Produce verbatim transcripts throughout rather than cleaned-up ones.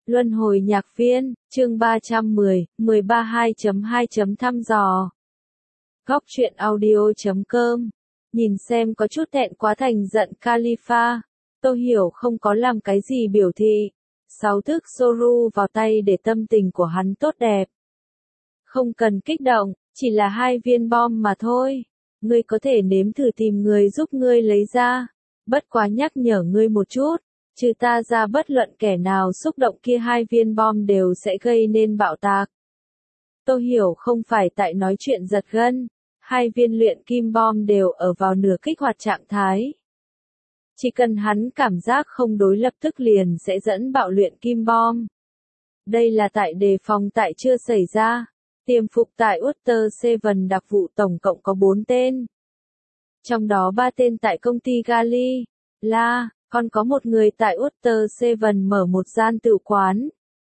Luân hồi nhạc viên, chương ba trăm mười, mười ba hai chấm hai chấm thăm dò. Góc truyện audio chấm com. Nhìn xem có chút thẹn quá thành giận Khalifa. Tôi hiểu không có làm cái gì biểu thị. Sáu thức Soru vào tay để tâm tình của hắn tốt đẹp. Không cần kích động, chỉ là hai viên bom mà thôi. Ngươi có thể nếm thử tìm người giúp ngươi lấy ra. Bất quá nhắc nhở ngươi một chút. Trừ ta ra bất luận kẻ nào xúc động kia hai viên bom đều sẽ gây nên bạo tạc. Tôi hiểu không phải tại nói chuyện giật gân, hai viên luyện kim bom đều ở vào nửa kích hoạt trạng thái. Chỉ cần hắn cảm giác không đối lập tức liền sẽ dẫn bạo luyện kim bom. Đây là tại đề phòng tại chưa xảy ra. Tiềm phục tại Utter Seven đặc vụ tổng cộng có bốn tên. Trong đó ba tên tại công ty Gali, La. Còn có một người tại Utter Seven mở một gian tử quán.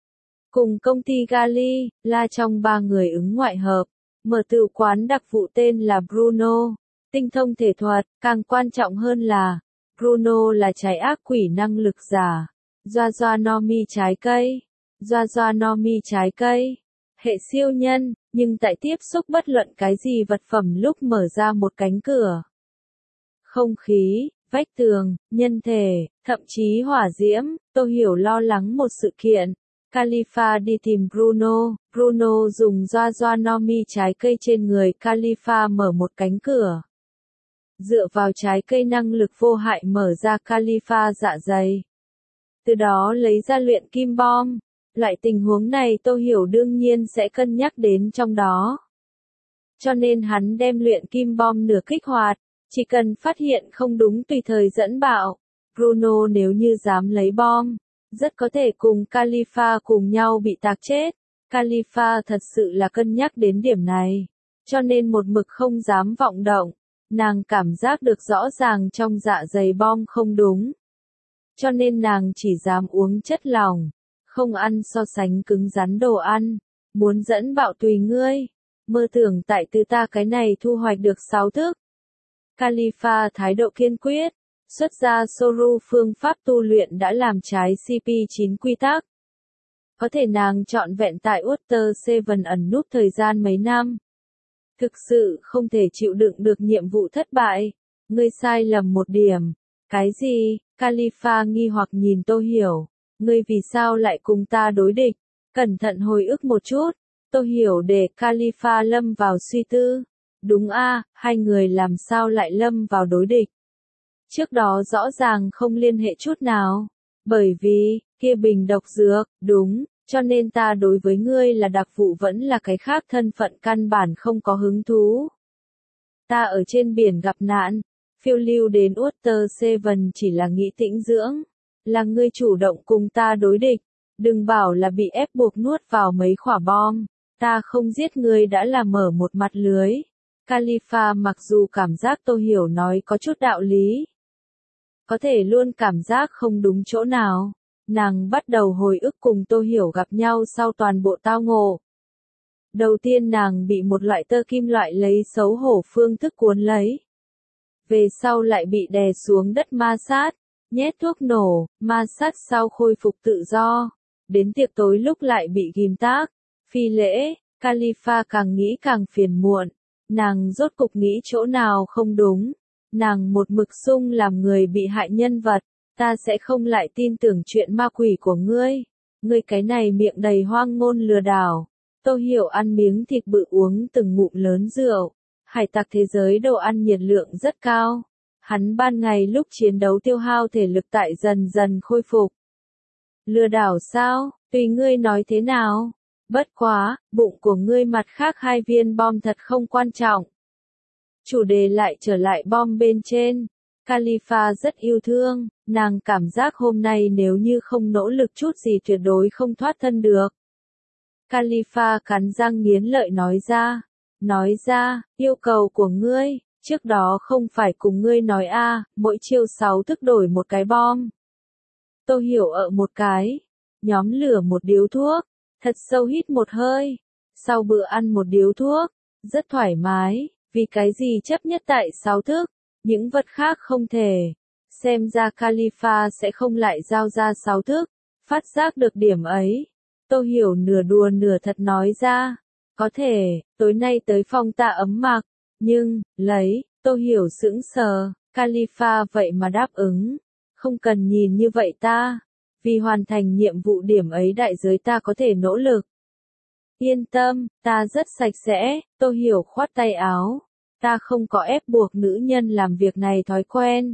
Cùng công ty Gali, là trong ba người ứng ngoại hợp. Mở tử quán đặc vụ tên là Bruno. Tinh thông thể thuật, càng quan trọng hơn là, Bruno là trái ác quỷ năng lực giả. Doa doa no mi trái cây. Doa doa no mi trái cây. Hệ siêu nhân, nhưng tại tiếp xúc bất luận cái gì vật phẩm lúc mở ra một cánh cửa. Không khí, vách tường, nhân thể, thậm chí hỏa diễm, tôi hiểu lo lắng một sự kiện. Khalifa đi tìm Bruno, Bruno dùng doa doa no mi trái cây trên người Khalifa mở một cánh cửa. Dựa vào trái cây năng lực vô hại mở ra Khalifa dạ dày. Từ đó lấy ra luyện kim bom. Loại tình huống này tôi hiểu đương nhiên sẽ cân nhắc đến trong đó. Cho nên hắn đem luyện kim bom nửa kích hoạt. Chỉ cần phát hiện không đúng tùy thời dẫn bạo, Bruno nếu như dám lấy bom, rất có thể cùng Khalifa cùng nhau bị tạc chết. Khalifa thật sự là cân nhắc đến điểm này, cho nên một mực không dám vọng động. Nàng cảm giác được rõ ràng trong dạ dày bom không đúng. Cho nên nàng chỉ dám uống chất lỏng, không ăn so sánh cứng rắn đồ ăn, muốn dẫn bạo tùy ngươi. Mơ tưởng tại từ ta cái này thu hoạch được sáu thức. Khalifa thái độ kiên quyết, xuất ra Soru phương pháp tu luyện đã làm trái C P chín quy tắc. Có thể nàng trọn vẹn tại Utter Seven ẩn núp thời gian mấy năm. Thực sự không thể chịu đựng được nhiệm vụ thất bại. Ngươi sai lầm một điểm. Cái gì? Khalifa nghi hoặc nhìn Tô Hiểu. Ngươi vì sao lại cùng ta đối địch? Cẩn thận hồi ức một chút. Tô Hiểu để Khalifa lâm vào suy tư. Đúng a, hai người làm sao lại lâm vào đối địch. Trước đó rõ ràng không liên hệ chút nào. Bởi vì, kia bình độc dược, đúng, cho nên ta đối với ngươi là đặc vụ vẫn là cái khác thân phận căn bản không có hứng thú. Ta ở trên biển gặp nạn, phiêu lưu đến Utter Seven chỉ là nghĩ tĩnh dưỡng. Là ngươi chủ động cùng ta đối địch, đừng bảo là bị ép buộc nuốt vào mấy quả bom. Ta không giết ngươi đã là mở một mặt lưới. Khalifa mặc dù cảm giác Tô Hiểu nói có chút đạo lý. Có thể luôn cảm giác không đúng chỗ nào. Nàng bắt đầu hồi ức cùng Tô Hiểu gặp nhau sau toàn bộ tao ngộ. Đầu tiên nàng bị một loại tơ kim loại lấy xấu hổ phương thức cuốn lấy. Về sau lại bị đè xuống đất ma sát, nhét thuốc nổ, ma sát sau khôi phục tự do. Đến tiệc tối lúc lại bị ghim tác, phi lễ, Khalifa càng nghĩ càng phiền muộn. Nàng rốt cục nghĩ chỗ nào không đúng. Nàng một mực sung làm người bị hại nhân vật. Ta sẽ không lại tin tưởng chuyện ma quỷ của ngươi. Ngươi cái này miệng đầy hoang ngôn lừa đảo. Tô Hiểu ăn miếng thịt bự uống từng ngụm lớn rượu. Hải tặc thế giới đồ ăn nhiệt lượng rất cao. Hắn ban ngày lúc chiến đấu tiêu hao thể lực tại dần dần khôi phục. Lừa đảo sao? Tùy ngươi nói thế nào? Bất quá, bụng của ngươi mặt khác hai viên bom thật không quan trọng. Chủ đề lại trở lại bom bên trên. Khalifa rất yêu thương, nàng cảm giác hôm nay nếu như không nỗ lực chút gì tuyệt đối không thoát thân được. Khalifa cắn răng nghiến lợi nói ra. Nói ra, yêu cầu của ngươi, trước đó không phải cùng ngươi nói a, à, mỗi chiêu sáu thức đổi một cái bom. Tô Hiểu ở một cái, nhóm lửa một điếu thuốc. Thật sâu hít một hơi, sau bữa ăn một điếu thuốc, rất thoải mái, vì cái gì chấp nhất tại sáu thức, những vật khác không thể. Xem ra Khalifa sẽ không lại giao ra sáu thức, Phát giác được điểm ấy, Tô Hiểu nửa đùa nửa thật nói ra, có thể, tối nay tới phòng ta ấm mặc, nhưng, lấy, Tô Hiểu sững sờ, Khalifa vậy mà đáp ứng, không cần nhìn như vậy ta, vì hoàn thành nhiệm vụ điểm ấy đại giới ta có thể nỗ lực. Yên tâm, ta rất sạch sẽ, Tô Hiểu khoát tay áo, ta không có ép buộc nữ nhân làm việc này thói quen.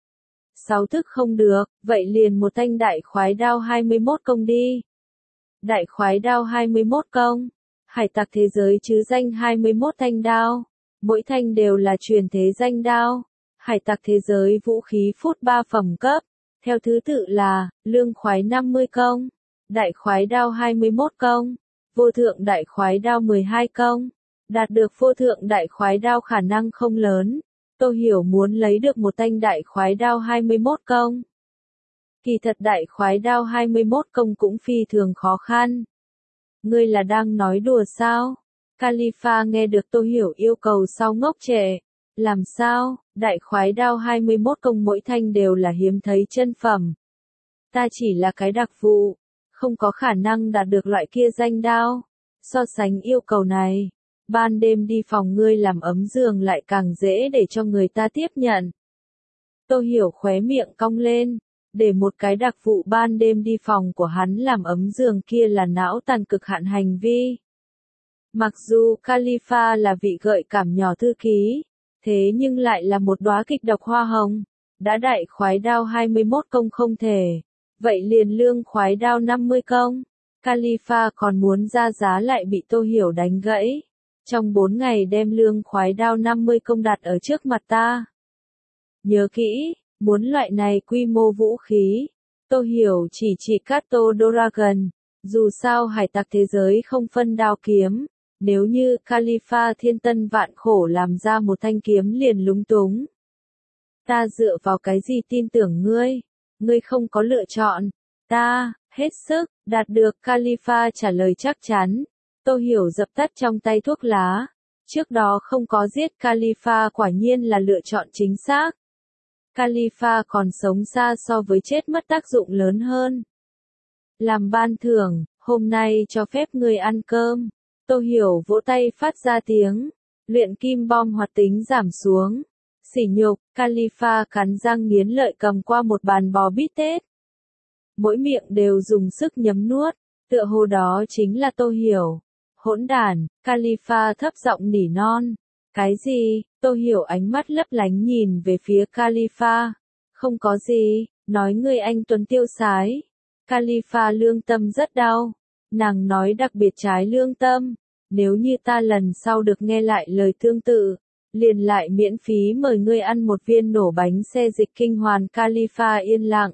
Sáu thức không được, vậy liền một thanh đại khoái đao hai mươi mốt công đi. Đại khoái đao hai mươi mốt công, hải tặc thế giới chứ danh hai mươi mốt thanh đao, mỗi thanh đều là truyền thế danh đao. Hải tặc thế giới vũ khí phút ba phẩm cấp, theo thứ tự là, lương khoái năm mươi công, đại khoái đao hai mươi mốt công, vô thượng đại khoái đao mười hai công. Đạt được vô thượng đại khoái đao khả năng không lớn, Tô Hiểu muốn lấy được một thanh đại khoái đao hai mươi mốt công. Kỳ thật đại khoái đao hai mươi mốt công cũng phi thường khó khăn. Ngươi là đang nói đùa sao? Khalifa nghe được Tô Hiểu yêu cầu sau ngốc trệ. Làm sao, đại khoái đao hai mươi mốt công mỗi thanh đều là hiếm thấy chân phẩm. Ta chỉ là cái đặc vụ, không có khả năng đạt được loại kia danh đao. So sánh yêu cầu này, ban đêm đi phòng ngươi làm ấm giường lại càng dễ để cho người ta tiếp nhận. Tô Hiểu khóe miệng cong lên, để một cái đặc vụ ban đêm đi phòng của hắn làm ấm giường kia là não tàn cực hạn hành vi. Mặc dù Khalifa là vị gợi cảm nhỏ thư ký, thế nhưng lại là một đóa kịch độc hoa hồng, đã đại khoái đao hai mươi mốt công không thể, vậy liền lương khoái đao năm mươi công. Khalifa còn muốn ra giá lại bị Tô Hiểu đánh gãy. Trong bốn ngày đem lương khoái đao năm mươi công đặt ở trước mặt ta. Nhớ kỹ, muốn loại này quy mô vũ khí. Tô Hiểu chỉ chỉ Kato Dragon. Dù sao hải tặc thế giới không phân đao kiếm. Nếu như Khalifa thiên tân vạn khổ làm ra một thanh kiếm liền lúng túng. Ta dựa vào cái gì tin tưởng ngươi? Ngươi không có lựa chọn. Ta, hết sức, đạt được Khalifa trả lời chắc chắn. Tô Hiểu dập tắt trong tay thuốc lá. Trước đó không có giết Khalifa quả nhiên là lựa chọn chính xác. Khalifa còn sống xa so với chết mất tác dụng lớn hơn. Làm ban thưởng, hôm nay cho phép ngươi ăn cơm. Tô Hiểu vỗ tay phát ra tiếng. Luyện kim bom hoạt tính giảm xuống. Sỉ nhục, Khalifa cắn răng nghiến lợi cầm qua một bàn bò bít tết. Mỗi miệng đều dùng sức nhấm nuốt, tựa hồ đó chính là Tô Hiểu. Hỗn đản, Khalifa thấp giọng nỉ non. Cái gì? Tô Hiểu ánh mắt lấp lánh nhìn về phía Khalifa. Không có gì, nói ngươi anh tuấn tiêu sái. Khalifa lương tâm rất đau. Nàng nói đặc biệt trái lương tâm. Nếu như ta lần sau được nghe lại lời tương tự, liền lại miễn phí mời ngươi ăn một viên nổ bánh xe dịch kinh hoàn. Khalifa yên lặng.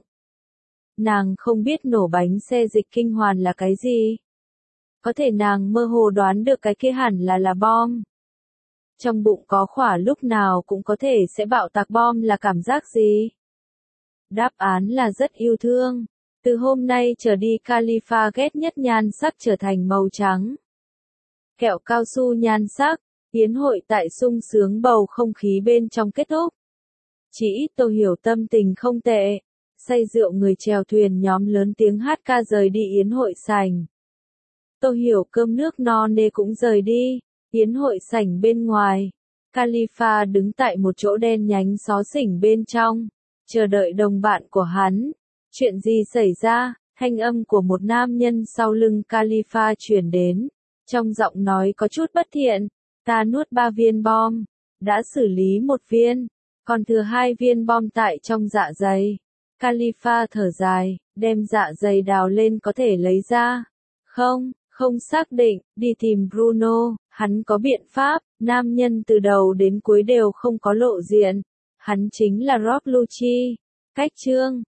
Nàng không biết nổ bánh xe dịch kinh hoàn là cái gì. Có thể nàng mơ hồ đoán được cái kia hẳn là là bom. Trong bụng có khỏa lúc nào cũng có thể sẽ bạo tạc bom là cảm giác gì? Đáp án là rất yêu thương. Từ hôm nay trở đi Khalifa ghét nhất nhan sắc trở thành màu trắng. Kẹo cao su nhan sắc, yến hội tại sung sướng bầu không khí bên trong kết thúc. Chỉ ít Tô Hiểu tâm tình không tệ. Say rượu người chèo thuyền nhóm lớn tiếng hát ca rời đi yến hội sảnh. Tô Hiểu cơm nước no nê cũng rời đi. Yến hội sảnh bên ngoài. Khalifa đứng tại một chỗ đen nhánh xó xỉnh bên trong. Chờ đợi đồng bạn của hắn. Chuyện gì xảy ra? Thanh âm của một nam nhân sau lưng Khalifa truyền đến. Trong giọng nói có chút bất thiện. Ta nuốt ba viên bom. Đã xử lý một viên. Còn thừa hai viên bom tại trong dạ dày. Khalifa thở dài, đem dạ dày đào lên có thể lấy ra. Không, không xác định, đi tìm Bruno, hắn có biện pháp, nam nhân từ đầu đến cuối đều không có lộ diện. Hắn chính là Rob Lucci. Cách chương